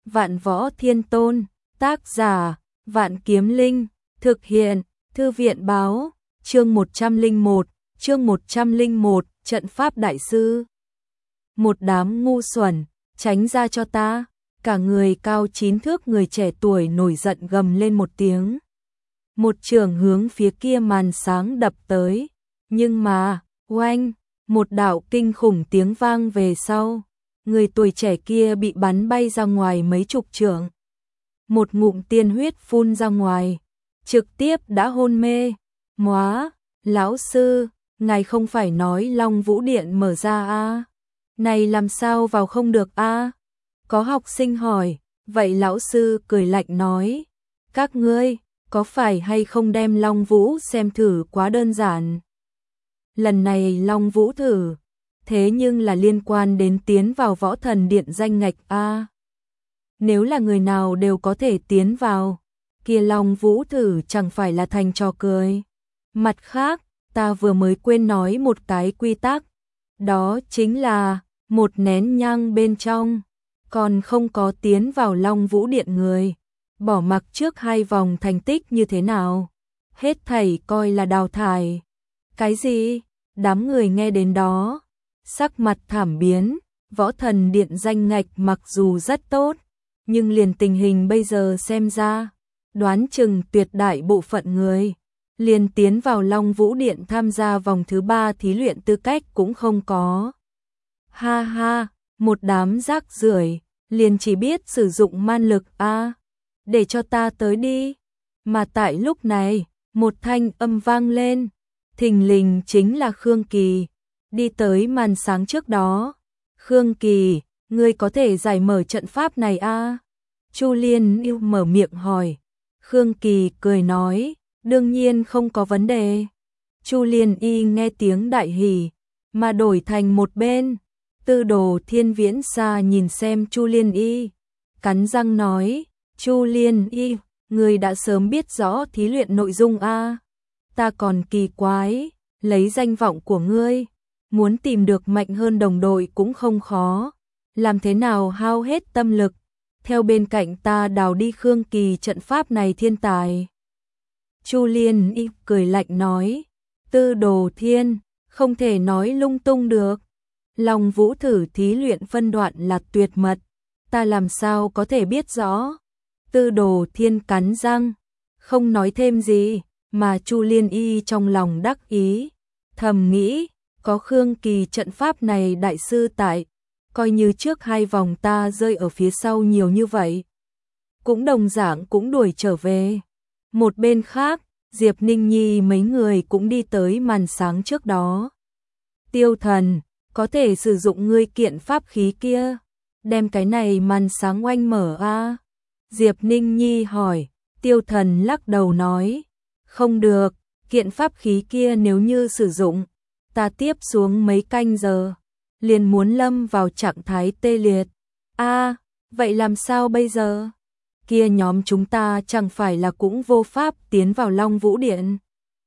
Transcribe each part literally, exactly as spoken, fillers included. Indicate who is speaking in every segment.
Speaker 1: Vạn Võ Thiên Tôn, tác giả, Vạn Kiếm Linh, thực hiện, Thư viện báo, chương một trăm lẻ một, chương một trăm lẻ một, trận pháp đại sư. Một đám ngu xuẩn, tránh ra cho ta, cả người cao chín thước người trẻ tuổi nổi giận gầm lên một tiếng. Một trường hướng phía kia màn sáng đập tới, nhưng mà, oanh, một đạo kinh khủng tiếng vang về sau, người tuổi trẻ kia bị bắn bay ra ngoài mấy chục trượng. Một ngụm tiên huyết phun ra ngoài, trực tiếp đã hôn mê. Móa, lão sư, ngài không phải nói Long Vũ Điện mở ra à? Này làm sao vào không được a? À? Có học sinh hỏi, vậy lão sư cười lạnh nói, các ngươi, có phải hay không đem Long Vũ xem thử quá đơn giản? Lần này Long Vũ thử, thế nhưng là liên quan đến tiến vào Võ Thần Điện danh ngạch a. À? Nếu là người nào đều có thể tiến vào, kia Long Vũ thử chẳng phải là thành trò cười. Mặt khác, ta vừa mới quên nói một cái quy tắc, đó chính là một nén nhang bên trong, còn không có tiến vào Long Vũ Điện người, bỏ mặc trước hai vòng thành tích như thế nào, hết thảy coi là đào thải. Cái gì? Đám người nghe đến đó, sắc mặt thảm biến. Võ Thần Điện danh ngạch mặc dù rất tốt, nhưng liền tình hình bây giờ xem ra, đoán chừng tuyệt đại bộ phận người liền tiến vào Long Vũ Điện tham gia vòng thứ ba thí luyện tư cách cũng không có. Ha ha, một đám rác rưởi, liền chỉ biết sử dụng man lực a, à, để cho ta tới đi. Mà tại lúc này, một thanh âm vang lên, thình lình chính là Khương Kỳ, đi tới màn sáng trước đó. Khương Kỳ, ngươi có thể giải mở trận pháp này a? À? Chu Liên yêu mở miệng hỏi. Khương Kỳ cười nói, đương nhiên không có vấn đề. Chu Liên y nghe tiếng đại hỉ, mà đổi thành một bên. Tư Đồ Thiên Viễn xa nhìn xem Chu Liên y, cắn răng nói, Chu Liên y, người đã sớm biết rõ thí luyện nội dung a. À? Ta còn kỳ quái, lấy danh vọng của ngươi, muốn tìm được mạnh hơn đồng đội cũng không khó, làm thế nào hao hết tâm lực, theo bên cạnh ta đào đi Khương Kỳ trận pháp này thiên tài. Chu Liên y cười lạnh nói, Tư Đồ Thiên, không thể nói lung tung được. Long Vũ thử thí luyện phân đoạn là tuyệt mật, ta làm sao có thể biết rõ. Tư Đồ Thiên cắn răng, không nói thêm gì, mà Chu Liên y trong lòng đắc ý, thầm nghĩ, có Khương Kỳ trận pháp này đại sư tại, coi như trước hai vòng ta rơi ở phía sau nhiều như vậy, cũng đồng dạng cũng đuổi trở về. Một bên khác, Diệp Ninh Nhi mấy người cũng đi tới màn sáng trước đó. Tiêu Thần, có thể sử dụng ngươi kiện pháp khí kia, đem cái này màn sáng oanh mở a? À? Diệp Ninh Nhi hỏi. Tiêu Thần lắc đầu nói, không được, kiện pháp khí kia nếu như sử dụng, ta tiếp xuống mấy canh giờ, liền muốn lâm vào trạng thái tê liệt. A, à, vậy làm sao bây giờ? Kia nhóm chúng ta chẳng phải là cũng vô pháp tiến vào Long Vũ Điện?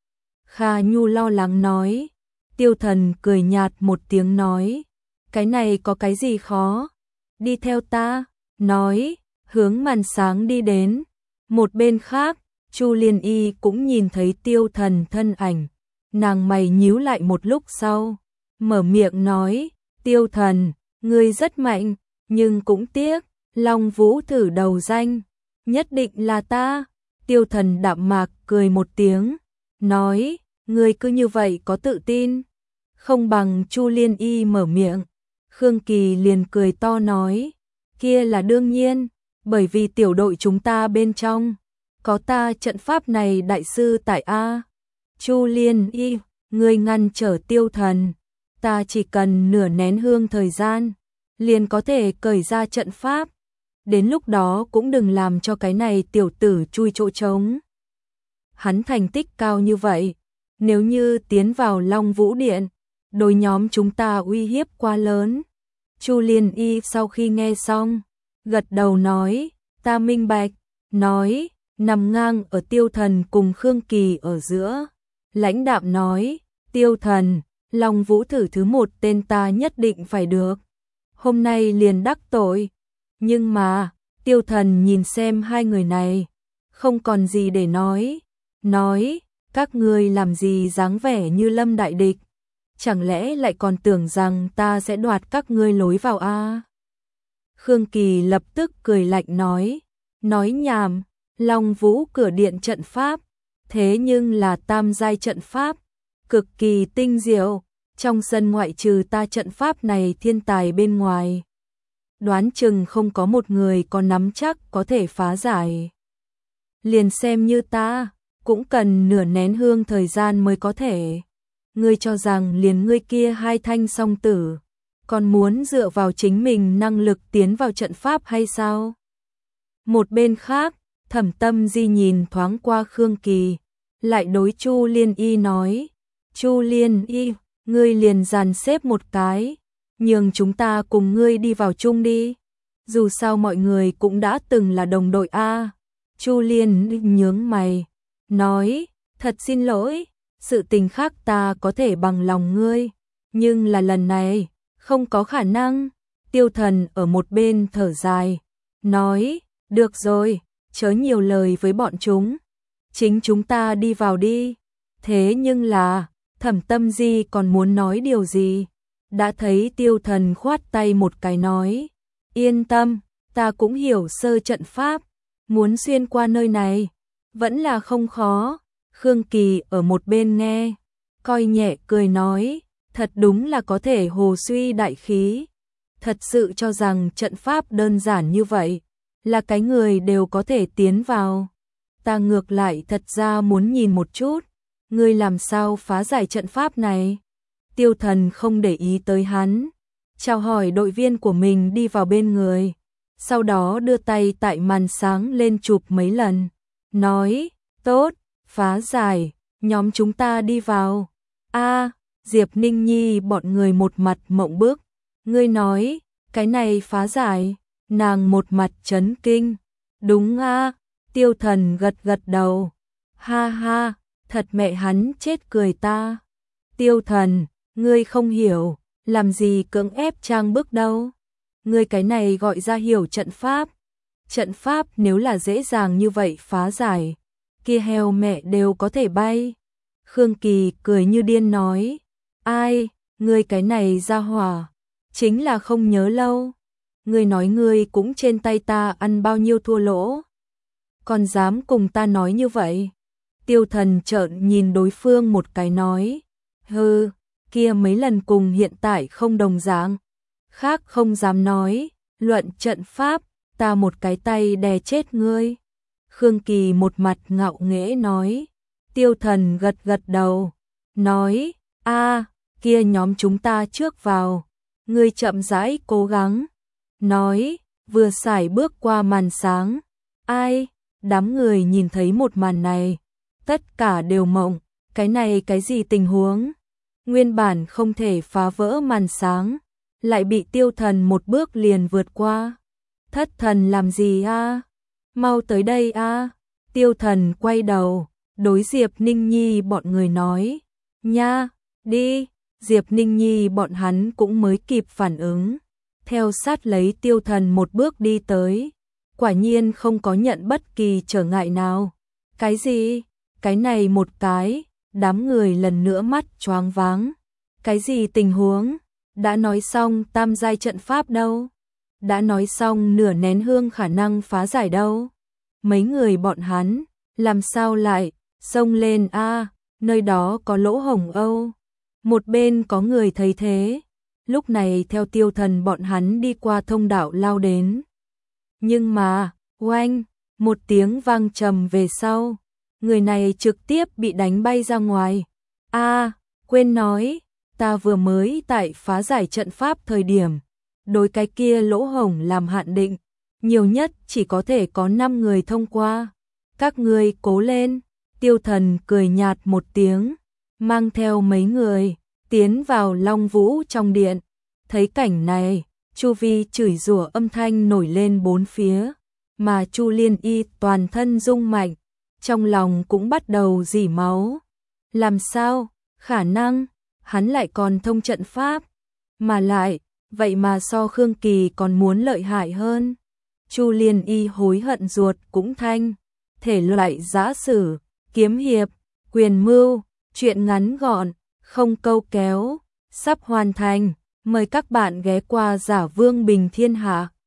Speaker 1: Kha Nhu lo lắng nói. Tiêu Thần cười nhạt một tiếng nói, cái này có cái gì khó? Đi theo ta, nói, hướng màn sáng đi đến. Một bên khác, Chu Liên y cũng nhìn thấy Tiêu Thần thân ảnh, nàng mày nhíu lại một lúc sau, mở miệng nói, Tiêu Thần, ngươi rất mạnh, nhưng cũng tiếc, Long Vũ thử đầu danh, nhất định là ta. Tiêu Thần đạm mạc cười một tiếng, nói, ngươi cứ như vậy có tự tin, không bằng Chu Liên y mở miệng. Khương Kỳ liền cười to nói, kia là đương nhiên, bởi vì tiểu đội chúng ta bên trong, có ta trận pháp này đại sư tại A. Chu Liên y, ngươi ngăn trở Tiêu Thần, ta chỉ cần nửa nén hương thời gian, liền có thể cởi ra trận pháp, đến lúc đó cũng đừng làm cho cái này tiểu tử chui chỗ trống. Hắn thành tích cao như vậy, nếu như tiến vào Long Vũ Điện, đối nhóm chúng ta uy hiếp quá lớn. Chu Liên y sau khi nghe xong, gật đầu nói, ta minh bạch, nói, nằm ngang ở Tiêu Thần cùng Khương Kỳ ở giữa. Lãnh đạm nói, Tiêu Thần, Long Vũ thử thứ một tên ta nhất định phải được. Hôm nay liền đắc tội, nhưng mà, Tiêu Thần nhìn xem hai người này, không còn gì để nói, nói, các ngươi làm gì dáng vẻ như lâm đại địch, chẳng lẽ lại còn tưởng rằng ta sẽ đoạt các ngươi lối vào a? Khương Kỳ lập tức cười lạnh nói, nói nhảm, Long Vũ cửa điện trận pháp, thế nhưng là tam giai trận pháp, cực kỳ tinh diệu, trong sân ngoại trừ ta trận pháp này thiên tài bên ngoài. Đoán chừng không có một người có nắm chắc có thể phá giải. Liền xem như ta, cũng cần nửa nén hương thời gian mới có thể. Ngươi cho rằng liền ngươi kia hai thanh song tử, còn muốn dựa vào chính mình năng lực tiến vào trận pháp hay sao? Một bên khác, Thẩm Tâm Di nhìn thoáng qua Khương Kỳ, lại đối Chu Liên Y nói, Chu Liên Y, ngươi liền dàn xếp một cái, nhường chúng ta cùng ngươi đi vào chung đi. Dù sao mọi người cũng đã từng là đồng đội a. Chu Liên nhướng mày, nói, thật xin lỗi, sự tình khác ta có thể bằng lòng ngươi, nhưng là lần này, không có khả năng. Tiêu Thần ở một bên thở dài, nói, được rồi, chớ nhiều lời với bọn chúng, chính chúng ta đi vào đi. Thế nhưng là, Thẩm Tâm Di còn muốn nói điều gì, đã thấy Tiêu Thần khoát tay một cái nói, yên tâm, ta cũng hiểu sơ trận pháp, muốn xuyên qua nơi này, vẫn là không khó. Khương Kỳ ở một bên nghe, coi nhẹ cười nói, thật đúng là có thể hồ suy đại khí, thật sự cho rằng trận pháp đơn giản như vậy, là cái người đều có thể tiến vào. Ta ngược lại thật ra muốn nhìn một chút, ngươi làm sao phá giải trận pháp này. Tiêu Thần không để ý tới hắn, chào hỏi đội viên của mình đi vào bên người, sau đó đưa tay tại màn sáng lên chụp mấy lần, nói, tốt, phá giải, nhóm chúng ta đi vào. A, Diệp Ninh Nhi bọn người một mặt mộng bức, ngươi nói, cái này phá giải, nàng một mặt chấn kinh, đúng a. Tiêu Thần gật gật đầu, ha ha, thật mẹ hắn chết cười ta. Tiêu Thần, ngươi không hiểu, làm gì cưỡng ép trang bức đâu. Ngươi cái này gọi ra hiểu trận pháp. Trận pháp nếu là dễ dàng như vậy phá giải, kia heo mẹ đều có thể bay. Khương Kỳ cười như điên nói, ai, ngươi cái này ra hỏa, chính là không nhớ lâu. Ngươi nói ngươi cũng trên tay ta ăn bao nhiêu thua lỗ, còn dám cùng ta nói như vậy. Tiêu Thần trợn nhìn đối phương một cái nói, hừ, kia mấy lần cùng hiện tại không đồng dạng, khác không dám nói, luận trận pháp, ta một cái tay đè chết ngươi. Khương Kỳ một mặt ngạo nghễ nói, Tiêu Thần gật gật đầu, nói, a, kia nhóm chúng ta trước vào, ngươi chậm rãi cố gắng. Nói, vừa xài bước qua màn sáng, ai, đám người nhìn thấy một màn này, tất cả đều mộng, cái này cái gì tình huống? Nguyên bản không thể phá vỡ màn sáng, lại bị Tiêu Thần một bước liền vượt qua. Thất thần làm gì a? Mau tới đây a. Tiêu Thần quay đầu, đối Diệp Ninh Nhi bọn người nói, nha, đi. Diệp Ninh Nhi bọn hắn cũng mới kịp phản ứng, theo sát lấy Tiêu Thần một bước đi tới, quả nhiên không có nhận bất kỳ trở ngại nào. Cái gì? Cái này một cái, đám người lần nữa mắt choáng váng. Cái gì tình huống? Đã nói xong tam giai trận pháp đâu? Đã nói xong nửa nén hương khả năng phá giải đâu? Mấy người bọn hắn, làm sao lại, xông lên a, nơi đó có lỗ hổng âu. Một bên có người thấy thế, lúc này theo Tiêu Thần bọn hắn đi qua thông đạo lao đến. Nhưng mà, oanh, một tiếng vang trầm về sau, người này trực tiếp bị đánh bay ra ngoài. A, quên nói, ta vừa mới tại phá giải trận pháp thời điểm, đối cái kia lỗ hổng làm hạn định, nhiều nhất chỉ có thể có năm người thông qua. Các ngươi cố lên. Tiêu Thần cười nhạt một tiếng, mang theo mấy người tiến vào Long Vũ trong điện. Thấy cảnh này, chu vi chửi rủa âm thanh nổi lên bốn phía, mà Chu Liên Y toàn thân rung mạnh, trong lòng cũng bắt đầu rỉ máu. Làm sao? Khả năng hắn lại còn thông trận pháp, mà lại vậy mà so Khương Kỳ còn muốn lợi hại hơn. Chu Liên Y hối hận ruột cũng thanh. Thể loại giã sử, kiếm hiệp, quyền mưu, truyện ngắn gọn, không câu kéo, sắp hoàn thành. Mời các bạn ghé qua Giả Vương Bình Thiên Hạ.